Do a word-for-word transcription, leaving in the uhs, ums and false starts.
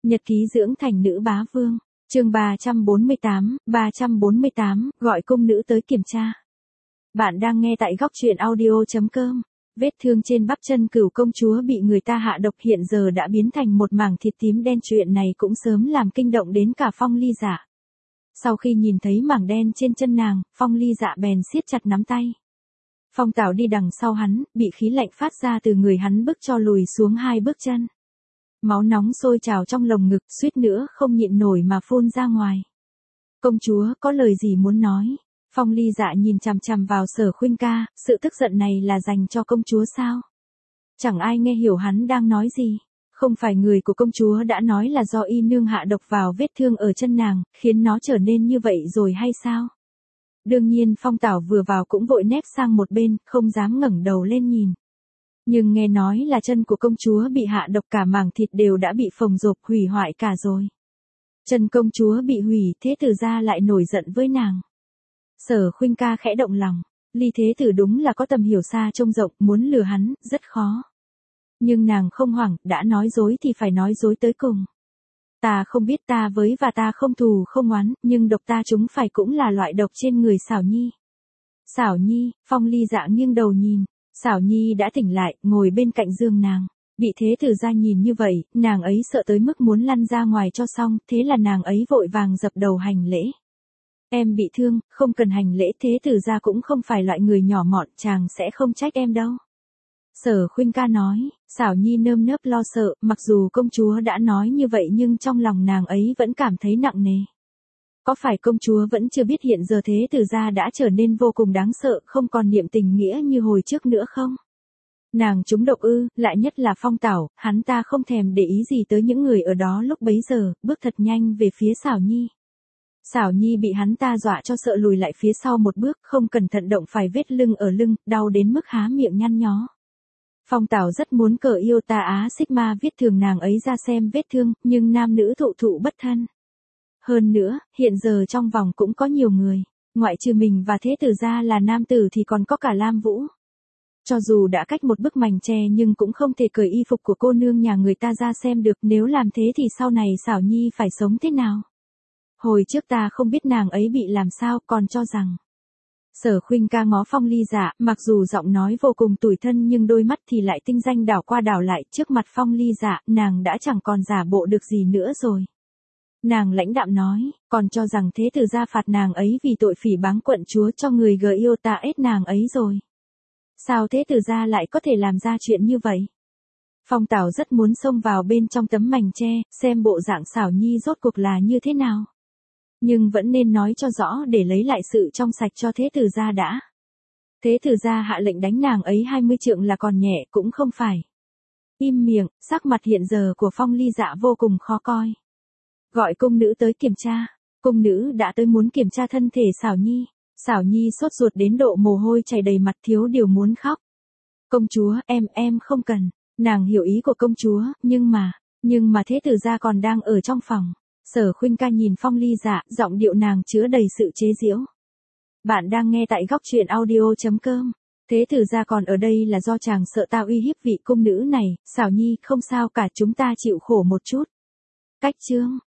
Nhật ký dưỡng thành nữ bá vương, chương ba trăm bốn mươi tám, ba trăm bốn mươi tám, gọi cung nữ tới kiểm tra. Bạn đang nghe tại góc truyện audio chấm com. Vết thương trên bắp chân Cửu công chúa bị người ta hạ độc hiện giờ đã biến thành một mảng thịt tím đen, chuyện này cũng sớm làm kinh động đến cả Phong Ly Dạ. Sau khi nhìn thấy mảng đen trên chân nàng, Phong Ly Dạ bèn siết chặt nắm tay. Phong Tảo đi đằng sau hắn, bị khí lạnh phát ra từ người hắn bức cho lùi xuống hai bước chân. Máu nóng sôi trào trong lồng ngực, suýt nữa không nhịn nổi mà phun ra ngoài. Công chúa, có lời gì muốn nói? Phong Ly Dạ nhìn chằm chằm vào Sở Khuynh ca, sự tức giận này là dành cho công chúa sao? Chẳng ai nghe hiểu hắn đang nói gì. Không phải người của công chúa đã nói là do y nương hạ độc vào vết thương ở chân nàng, khiến nó trở nên như vậy rồi hay sao? Đương nhiên Phong Tảo vừa vào cũng vội nép sang một bên, không dám ngẩng đầu lên nhìn. Nhưng nghe nói là chân của công chúa bị hạ độc, cả mảng thịt đều đã bị phồng rộp hủy hoại cả rồi. Chân công chúa bị hủy, Thế Tử gia lại nổi giận với nàng. Sở Khuynh ca khẽ động lòng, Ly Thế Tử đúng là có tầm hiểu xa trông rộng, muốn lừa hắn, rất khó. Nhưng nàng không hoảng, đã nói dối thì phải nói dối tới cùng. Ta không biết, ta với và ta không thù không oán, nhưng độc ta chúng phải cũng là loại độc trên người Xảo Nhi. Xảo Nhi, Phong Ly Dạ nghiêng đầu nhìn. Xảo Nhi đã tỉnh lại, ngồi bên cạnh giường nàng. Bị Thế Tử gia nhìn như vậy, nàng ấy sợ tới mức muốn lăn ra ngoài cho xong, thế là nàng ấy vội vàng dập đầu hành lễ. Em bị thương, không cần hành lễ, Thế Tử gia cũng không phải loại người nhỏ mọn, chàng sẽ không trách em đâu. Sở Khuynh ca nói. Xảo Nhi nơm nớp lo sợ, mặc dù công chúa đã nói như vậy nhưng trong lòng nàng ấy vẫn cảm thấy nặng nề. Có phải công chúa vẫn chưa biết hiện giờ Thế Tử gia đã trở nên vô cùng đáng sợ, không còn niệm tình nghĩa như hồi trước nữa không? Nàng trúng độc ư? Lại nhất là Phong Tảo, hắn ta không thèm để ý gì tới những người ở đó lúc bấy giờ, bước thật nhanh về phía Xảo Nhi. Xảo Nhi bị hắn ta dọa cho sợ lùi lại phía sau một bước, không cẩn thận động phải vết lưng ở lưng, đau đến mức há miệng nhăn nhó. Phong Tảo rất muốn cờ yêu ta á Sigma viết thường nàng ấy ra xem vết thương, nhưng nam nữ thụ thụ bất thân. Hơn nữa, hiện giờ trong vòng cũng có nhiều người, ngoại trừ mình và Thế Tử gia là nam tử thì còn có cả Lam Vũ. Cho dù đã cách một bức mành tre nhưng cũng không thể cởi y phục của cô nương nhà người ta ra xem được, nếu làm thế thì sau này Xảo Nhi phải sống thế nào? Hồi trước ta không biết nàng ấy bị làm sao, còn cho rằng. Sở Khuynh ca ngó Phong Ly Dạ, mặc dù giọng nói vô cùng tủi thân nhưng đôi mắt thì lại tinh danh đảo qua đảo lại, trước mặt Phong Ly Dạ, nàng đã chẳng còn giả bộ được gì nữa rồi. Nàng lãnh đạm nói, còn cho rằng Thế Tử gia phạt nàng ấy vì tội phỉ báng quận chúa cho người gờ yêu ta ết nàng ấy rồi. Sao Thế Tử gia lại có thể làm ra chuyện như vậy? Phong Tảo rất muốn xông vào bên trong tấm mành tre, xem bộ dạng Xảo Nhi rốt cuộc là như thế nào. Nhưng vẫn nên nói cho rõ để lấy lại sự trong sạch cho Thế Tử gia đã. Thế Tử gia hạ lệnh đánh nàng ấy hai mươi trượng là còn nhẹ, cũng không phải. Im miệng, sắc mặt hiện giờ của Phong Ly Dạ vô cùng khó coi. Gọi cung nữ tới kiểm tra. Cung nữ đã tới muốn kiểm tra thân thể Xảo Nhi. Xảo Nhi sốt ruột đến độ mồ hôi chảy đầy mặt, thiếu điều muốn khóc. Công chúa, em, em không cần. Nàng hiểu ý của công chúa, nhưng mà, nhưng mà Thế Tử gia còn đang ở trong phòng. Sở Khuynh ca nhìn Phong Ly Dạ, giọng điệu nàng chứa đầy sự chế giễu. Bạn đang nghe tại góc truyện audio chấm com. Thế Tử gia còn ở đây là do chàng sợ ta uy hiếp vị cung nữ này, Xảo Nhi, không sao cả, chúng ta chịu khổ một chút. Cách chương.